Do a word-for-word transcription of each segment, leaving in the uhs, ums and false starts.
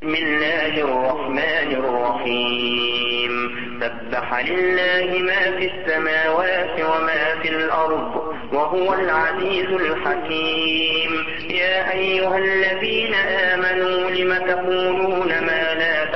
بسم الله الرحمن الرحيم سبح لله ما في السماوات وما في الأرض وهو العزيز الحكيم يا أيها الذين آمنوا لم تقولون ما لا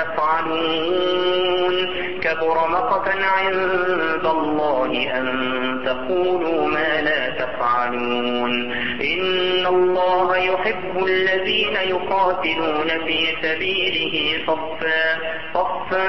تفعلون كبر مقتا عند الله أن تقولوا ما لا تفعلون إن الله يحب الذين يقاتلون في سبيله صفا صفا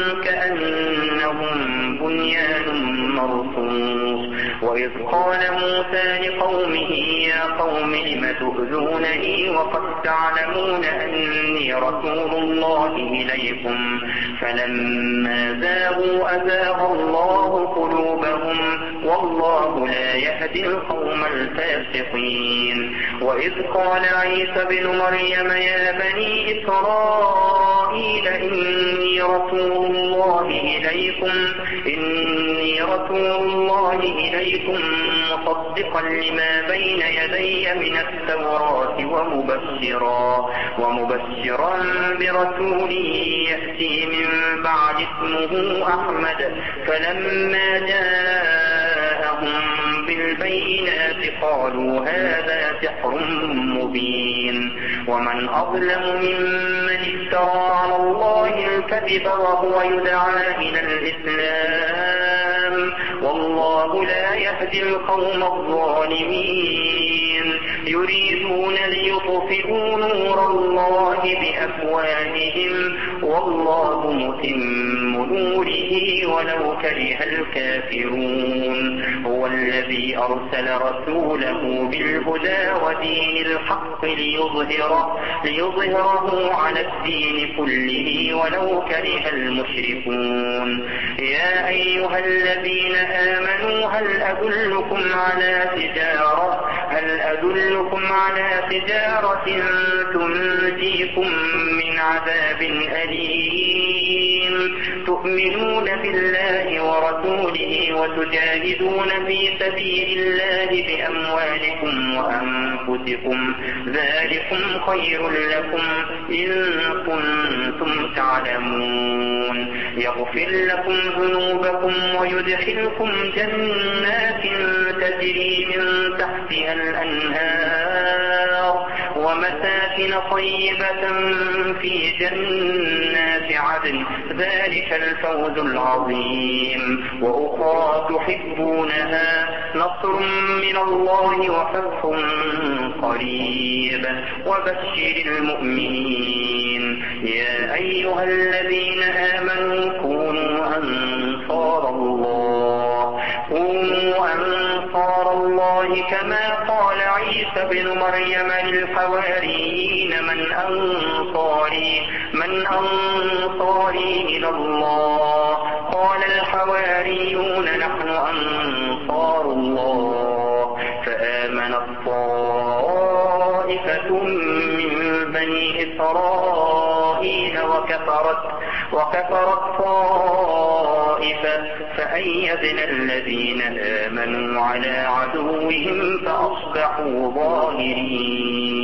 كأنهم بنيان مرصوص وإذ قال موسى لقومه يا قوم لم تؤذونني وقد تعلمون أني رسول الله إليكم فلما زاغوا أزاغ الله قلوبهم والله لا يهدي القوم الفاسقين وإذ قال عيسى بن مريم يا بني إسرائيل إني رسول الله إليكم إني رسول الله إليكم مصدقا لما بين يدي من التوراة ومبشرا ومبشرا برسول يأتي من بعد اسمه أحمد فلما جاءهم بالبينات قالوا هذا سحر مبين ومن أظلم ممن افترى على الله الكذب وهو يدعى إلى الإسلام والله لا يهدي القوم الظالمين يريدون ليطفئوا نور الله بأفواههم والله متم نوره ولو كره الكافرون هو الذي أرسل رسوله بالهدى ودين الحق ليظهره, ليظهره على الدين كله ولو كره المشركون يا أيها الذين آمنوا هل أدلكم على تجارة هل أدلكم على تجارة تنجيكم من عذاب أليم تؤمنون بالله ورسوله وتجاهدون في سبيل الله بأموالكم وأنفسكم ذلكم خير لكم إن كنتم تعلمون يغفر لكم ذنوبكم ويدخلكم جنات تجري من تحتها الأنهار ومساكن طيبة في جنات عدن ذلك الفوز العظيم وأخرى تحبونها نصر من الله وفتح قريب وبشر المؤمنين يا أيها الذين آمنوا كونوا أنصار الله كونوا أنصار الله كما قال عيسى بن مريم للحواريين من أنصاري من أنصاري إلى الله قال الحواريون نحن أنصار الله فآمنت طائفة من بني إسرائيل وكفرت وكفرت طائفة فأيدنا الذين آمنوا على عدوهم فأصبحوا ظاهرين